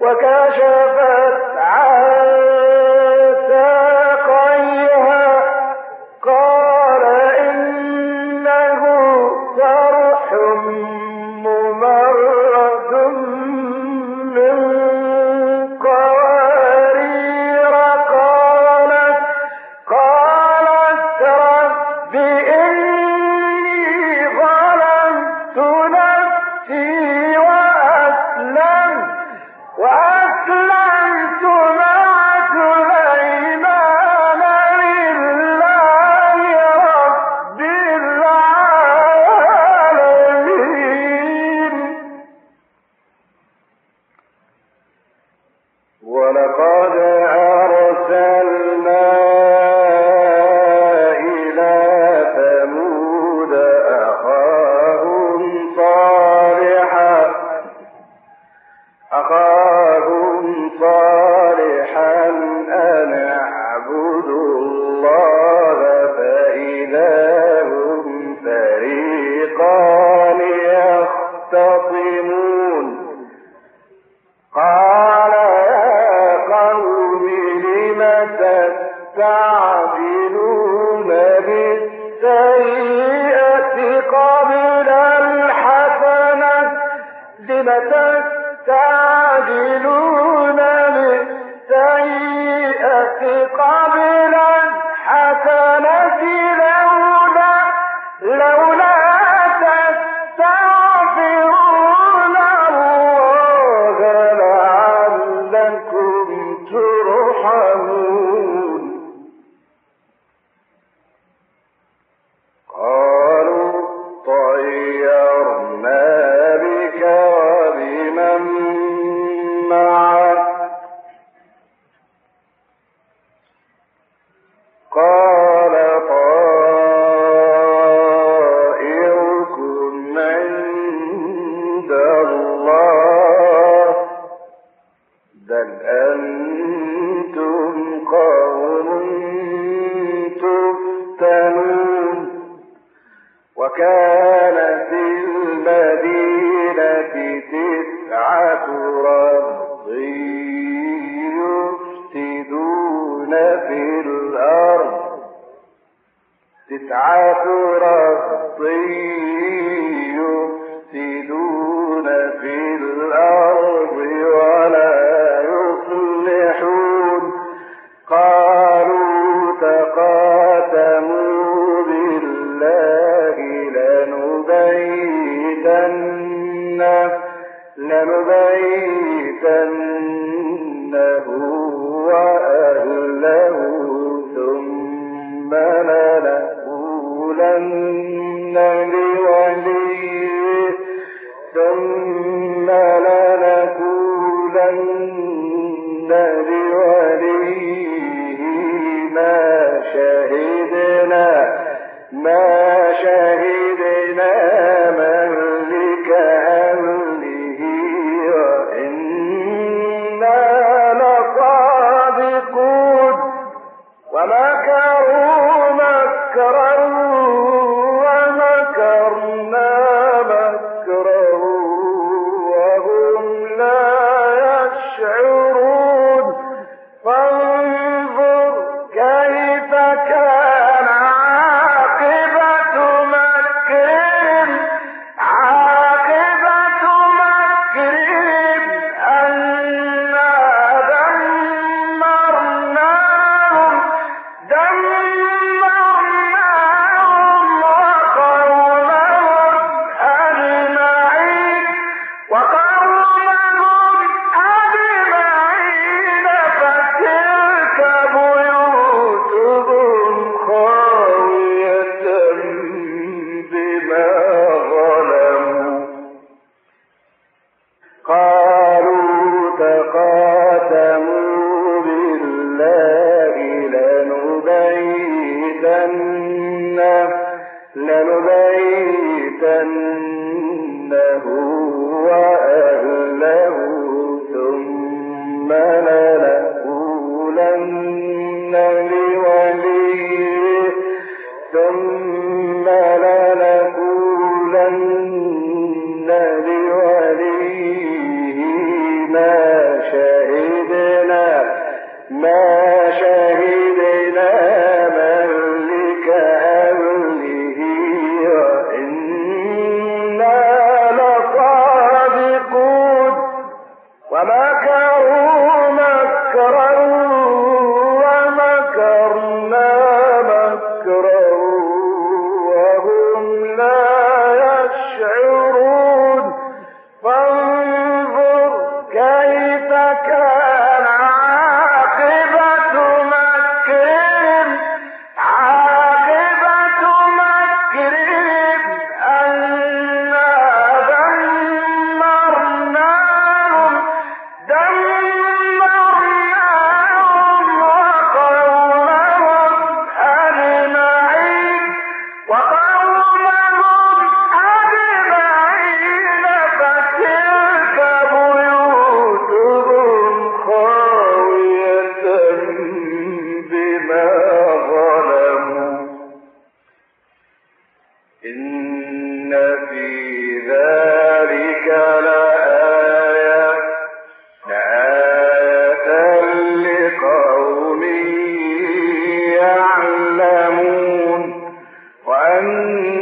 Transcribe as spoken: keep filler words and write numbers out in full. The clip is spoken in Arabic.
وكشفت عن ساقيها قال إنه صرح ممرد من قوارير قالت قالت رب إني ظلمت نفسي وأسلمت وأسلمت مع سليمان لله رب العالمين. ولقد أرسلنا إلى ثمود أخاهم صالحا أخاهم صالحا أن اعبدوا الله فإذا هم فريقان يختصمون. قال يا قوم لم تستعجلون بالسيئة قبل الحسنة لم تستعجلون بالسيئة قبل الحسنة لولا لولا تستغفرون الله لعلكم ترحمون. قالوا طيرنا بك وبمن معك قال طائركم عند الله بل أنتم قوم تفتنون. وكان في المدينة تسعة رهط يفسدون في الأرض تسعة رهط يفسدون في الأرض ولا يصلحون. قالوا تقاسموا بالله لنبيتنه لنبيتنه وأهله ثم لنقولن لوليه ثم لنقولن لوليه ما شهدنا ما شهدنا مهلك أهله وإنا لصادقون. ومكروا مكرا ومكرنا مكرا وهم لا يشعرون. وأن